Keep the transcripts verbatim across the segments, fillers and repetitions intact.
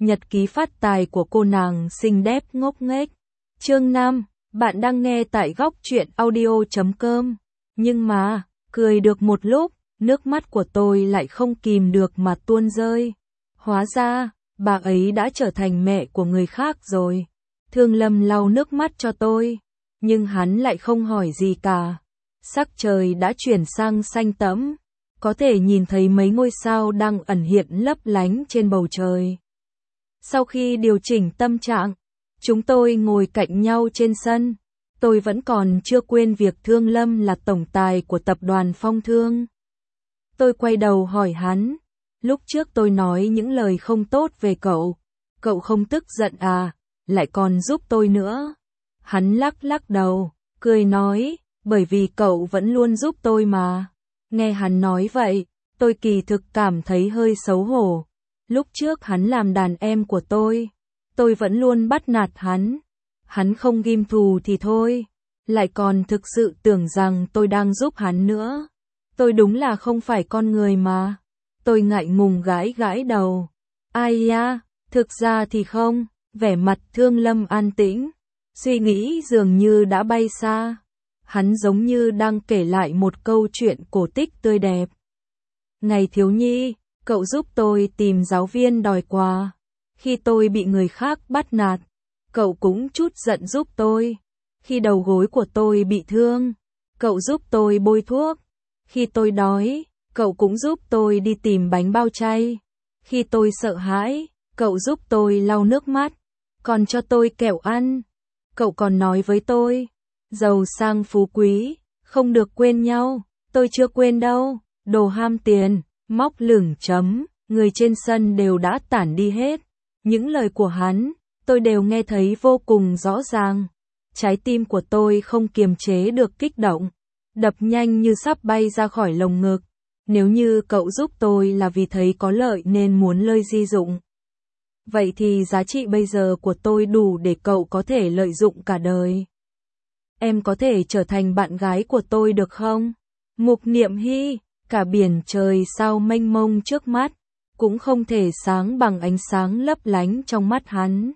nhật ký phát tài của cô nàng xinh đẹp ngốc nghếch. Chương năm, bạn đang nghe tại góc truyện audio chấm com. Nhưng mà, cười được một lúc, nước mắt của tôi lại không kìm được mà tuôn rơi. Hóa ra, bà ấy đã trở thành mẹ của người khác rồi. Thương Lâm lau nước mắt cho tôi, nhưng hắn lại không hỏi gì cả. Sắc trời đã chuyển sang xanh tẫm, có thể nhìn thấy mấy ngôi sao đang ẩn hiện lấp lánh trên bầu trời. Sau khi điều chỉnh tâm trạng, chúng tôi ngồi cạnh nhau trên sân. Tôi vẫn còn chưa quên việc Thương Lâm là tổng tài của tập đoàn Phong Thương. Tôi quay đầu hỏi hắn, lúc trước tôi nói những lời không tốt về cậu, cậu không tức giận à, lại còn giúp tôi nữa. Hắn lắc lắc đầu, cười nói, bởi vì cậu vẫn luôn giúp tôi mà. Nghe hắn nói vậy, tôi kỳ thực cảm thấy hơi xấu hổ. Lúc trước hắn làm đàn em của tôi, tôi vẫn luôn bắt nạt hắn. Hắn không ghim thù thì thôi, lại còn thực sự tưởng rằng tôi đang giúp hắn nữa. Tôi đúng là không phải con người mà. Tôi ngại ngùng gãi gãi đầu. Ai ya, thực ra thì không. Vẻ mặt Thương Lâm an tĩnh, suy nghĩ dường như đã bay xa. Hắn giống như đang kể lại một câu chuyện cổ tích tươi đẹp. Ngày thiếu nhi, cậu giúp tôi tìm giáo viên đòi quà. Khi tôi bị người khác bắt nạt, cậu cũng chút giận giúp tôi. Khi đầu gối của tôi bị thương, cậu giúp tôi bôi thuốc. Khi tôi đói, cậu cũng giúp tôi đi tìm bánh bao chay. Khi tôi sợ hãi, cậu giúp tôi lau nước mắt, còn cho tôi kẹo ăn. Cậu còn nói với tôi, giàu sang phú quý, không được quên nhau. Tôi chưa quên đâu, đồ ham tiền, móc lửng chấm. Người trên sân đều đã tản đi hết. Những lời của hắn, tôi đều nghe thấy vô cùng rõ ràng. Trái tim của tôi không kiềm chế được kích động, đập nhanh như sắp bay ra khỏi lồng ngực. Nếu như cậu giúp tôi là vì thấy có lợi nên muốn lời di dụng, vậy thì giá trị bây giờ của tôi đủ để cậu có thể lợi dụng cả đời. Em có thể trở thành bạn gái của tôi được không? Mục Niệm Hy, cả biển trời sao mênh mông trước mắt, cũng không thể sáng bằng ánh sáng lấp lánh trong mắt hắn.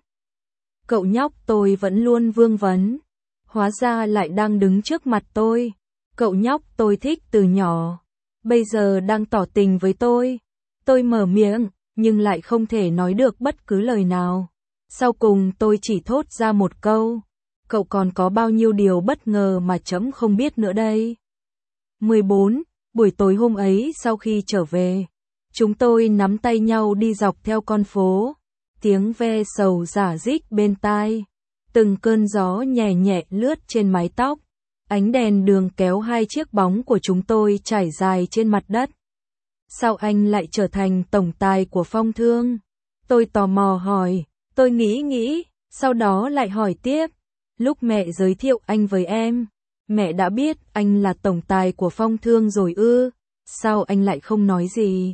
Cậu nhóc tôi vẫn luôn vương vấn, hóa ra lại đang đứng trước mặt tôi. Cậu nhóc tôi thích từ nhỏ, bây giờ đang tỏ tình với tôi. Tôi mở miệng, nhưng lại không thể nói được bất cứ lời nào. Sau cùng tôi chỉ thốt ra một câu, cậu còn có bao nhiêu điều bất ngờ mà trẫm không biết nữa đây. mười bốn. Buổi tối hôm ấy sau khi trở về, chúng tôi nắm tay nhau đi dọc theo con phố. Tiếng ve sầu rả rích bên tai, từng cơn gió nhẹ nhẹ lướt trên mái tóc. Ánh đèn đường kéo hai chiếc bóng của chúng tôi trải dài trên mặt đất. Sao anh lại trở thành tổng tài của Phong Thương? Tôi tò mò hỏi, tôi nghĩ nghĩ, sau đó lại hỏi tiếp. Lúc mẹ giới thiệu anh với em, mẹ đã biết anh là tổng tài của Phong Thương rồi ư? Sao anh lại không nói gì?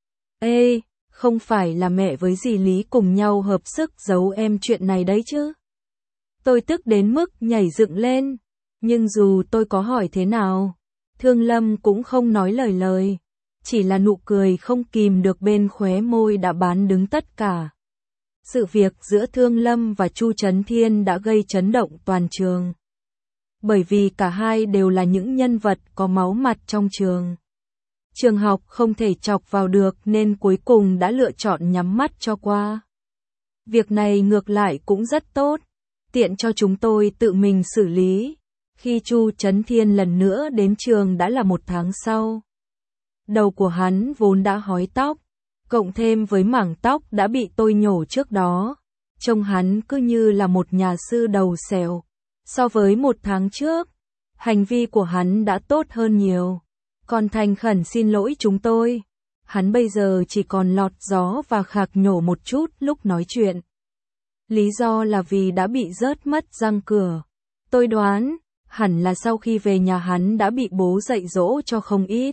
Ê, không phải là mẹ với dì Lý cùng nhau hợp sức giấu em chuyện này đấy chứ? Tôi tức đến mức nhảy dựng lên, nhưng dù tôi có hỏi thế nào, Thương Lâm cũng không nói lời lời, chỉ là nụ cười không kìm được bên khóe môi đã bán đứng tất cả. Sự việc giữa Thương Lâm và Chu Chấn Thiên đã gây chấn động toàn trường, bởi vì cả hai đều là những nhân vật có máu mặt trong trường. Trường học không thể chọc vào được nên cuối cùng đã lựa chọn nhắm mắt cho qua. Việc này ngược lại cũng rất tốt, tiện cho chúng tôi tự mình xử lý. Khi Chu Chấn Thiên lần nữa đến trường đã là một tháng sau. Đầu của hắn vốn đã hói tóc, cộng thêm với mảng tóc đã bị tôi nhổ trước đó, trông hắn cứ như là một nhà sư đầu xẻo. So với một tháng trước, hành vi của hắn đã tốt hơn nhiều. Còn thành khẩn xin lỗi chúng tôi. Hắn bây giờ chỉ còn lọt gió và khạc nhổ một chút lúc nói chuyện. Lý do là vì đã bị rớt mất răng cửa. Tôi đoán, hẳn là sau khi về nhà hắn đã bị bố dạy dỗ cho không ít.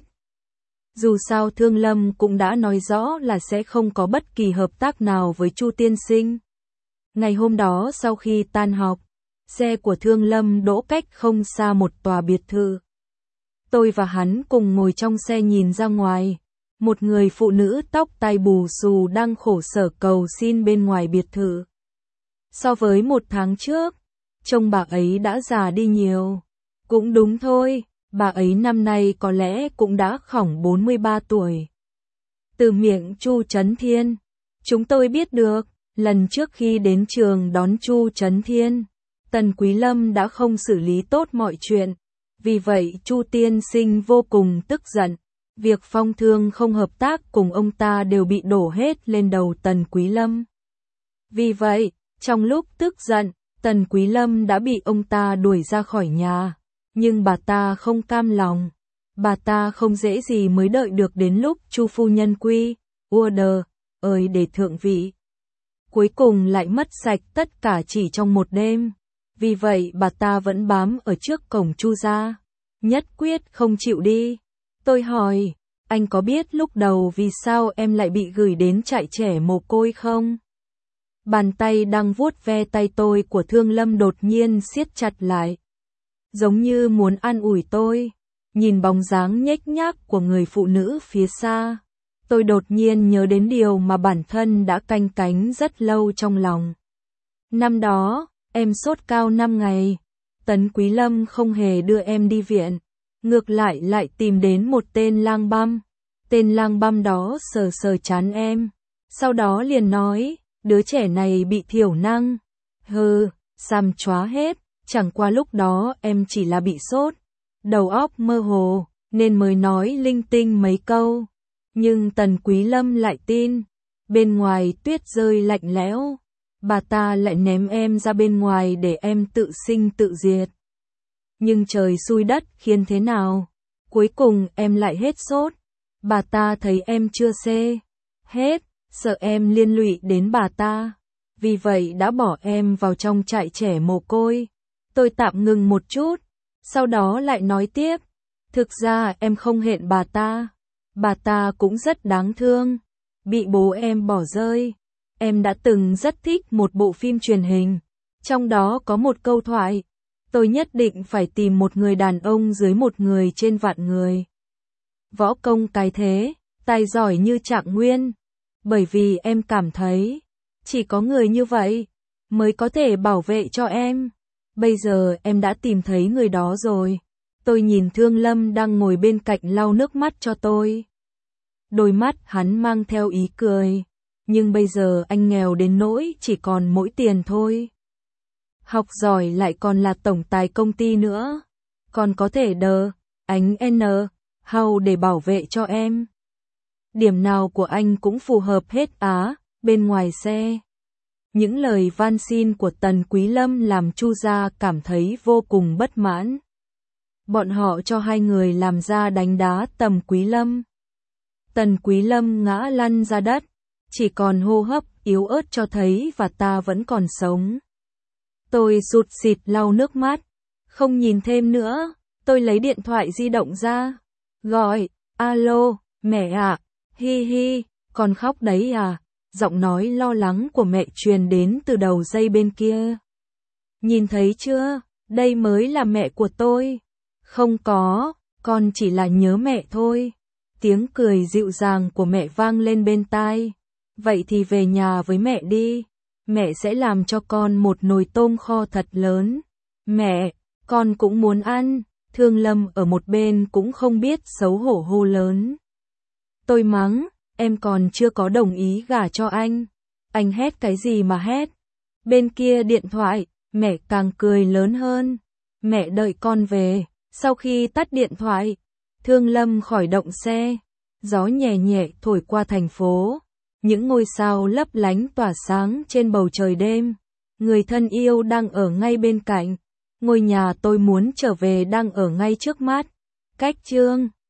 Dù sao Thương Lâm cũng đã nói rõ là sẽ không có bất kỳ hợp tác nào với Chu tiên sinh. Ngày hôm đó sau khi tan học, xe của Thương Lâm đỗ cách không xa một tòa biệt thự. Tôi và hắn cùng ngồi trong xe nhìn ra ngoài, một người phụ nữ tóc tai bù xù đang khổ sở cầu xin bên ngoài biệt thự. So với một tháng trước, trông bà ấy đã già đi nhiều. Cũng đúng thôi, bà ấy năm nay có lẽ cũng đã khoảng bốn mươi ba tuổi. Từ miệng Chu Chấn Thiên, chúng tôi biết được, lần trước khi đến trường đón Chu Chấn Thiên, Tần Quý Lâm đã không xử lý tốt mọi chuyện. Vì vậy Chu tiên sinh vô cùng tức giận. Việc Phong Thương không hợp tác cùng ông ta đều bị đổ hết lên đầu Tần Quý Lâm. Vì vậy, trong lúc tức giận, Tần Quý Lâm đã bị ông ta đuổi ra khỏi nhà. Nhưng bà ta không cam lòng. Bà ta không dễ gì mới đợi được đến lúc Chu phu nhân quy, order, ơi để thượng vị. Cuối cùng lại mất sạch tất cả chỉ trong một đêm. Vì vậy bà ta vẫn bám ở trước cổng Chu gia, nhất quyết không chịu đi. Tôi hỏi, anh có biết lúc đầu vì sao em lại bị gửi đến trại trẻ mồ côi không? Bàn tay đang vuốt ve tay tôi của Thương Lâm đột nhiên siết chặt lại. Giống như muốn an ủi tôi. Nhìn bóng dáng nhếch nhác của người phụ nữ phía xa, tôi đột nhiên nhớ đến điều mà bản thân đã canh cánh rất lâu trong lòng. Năm đó, em sốt cao năm ngày. Tấn Quý Lâm không hề đưa em đi viện. Ngược lại lại tìm đến một tên lang băm. Tên lang băm đó sờ sờ trán em. Sau đó liền nói, đứa trẻ này bị thiểu năng. Hừ, xàm chóa hết. Chẳng qua lúc đó em chỉ là bị sốt. Đầu óc mơ hồ, nên mới nói linh tinh mấy câu. Nhưng Tần Quý Lâm lại tin. Bên ngoài tuyết rơi lạnh lẽo. Bà ta lại ném em ra bên ngoài để em tự sinh tự diệt. Nhưng trời xui đất khiến thế nào? Cuối cùng em lại hết sốt. Bà ta thấy em chưa xê hết, sợ em liên lụy đến bà ta. Vì vậy đã bỏ em vào trong trại trẻ mồ côi. Tôi tạm ngừng một chút. Sau đó lại nói tiếp. Thực ra em không hẹn bà ta. Bà ta cũng rất đáng thương. Bị bố em bỏ rơi. Em đã từng rất thích một bộ phim truyền hình. Trong đó có một câu thoại. Tôi nhất định phải tìm một người đàn ông dưới một người trên vạn người. Võ công cái thế, tài giỏi như Trạng Nguyên. Bởi vì em cảm thấy, chỉ có người như vậy, mới có thể bảo vệ cho em. Bây giờ em đã tìm thấy người đó rồi. Tôi nhìn Thương Lâm đang ngồi bên cạnh lau nước mắt cho tôi. Đôi mắt hắn mang theo ý cười. Nhưng bây giờ anh nghèo đến nỗi chỉ còn mỗi tiền thôi. Học giỏi lại còn là tổng tài công ty nữa. Còn có thể đờ, ánh N, hầu để bảo vệ cho em. Điểm nào của anh cũng phù hợp hết á, bên ngoài xe. Những lời van xin của Tần Quý Lâm làm Chu gia cảm thấy vô cùng bất mãn. Bọn họ cho hai người làm ra đánh đá Tần Quý Lâm. Tần Quý Lâm ngã lăn ra đất, chỉ còn hô hấp yếu ớt cho thấy và ta vẫn còn sống. Tôi sụt sịt lau nước mắt, không nhìn thêm nữa, tôi lấy điện thoại di động ra, gọi, alo, mẹ ạ, hi hi, con khóc đấy à, giọng nói lo lắng của mẹ truyền đến từ đầu dây bên kia. Nhìn thấy chưa, đây mới là mẹ của tôi. Không có, con chỉ là nhớ mẹ thôi. Tiếng cười dịu dàng của mẹ vang lên bên tai. Vậy thì về nhà với mẹ đi. Mẹ sẽ làm cho con một nồi tôm kho thật lớn. Mẹ, con cũng muốn ăn. Thương Lâm ở một bên cũng không biết xấu hổ hô lớn. Tôi mắng, em còn chưa có đồng ý gả cho anh. Anh hét cái gì mà hét? Bên kia điện thoại, mẹ càng cười lớn hơn. Mẹ đợi con về. Sau khi tắt điện thoại, Thương Lâm khởi động xe. Gió nhẹ nhẹ thổi qua thành phố. Những ngôi sao lấp lánh tỏa sáng trên bầu trời đêm. Người thân yêu đang ở ngay bên cạnh. Ngôi nhà tôi muốn trở về đang ở ngay trước mắt. Cách chương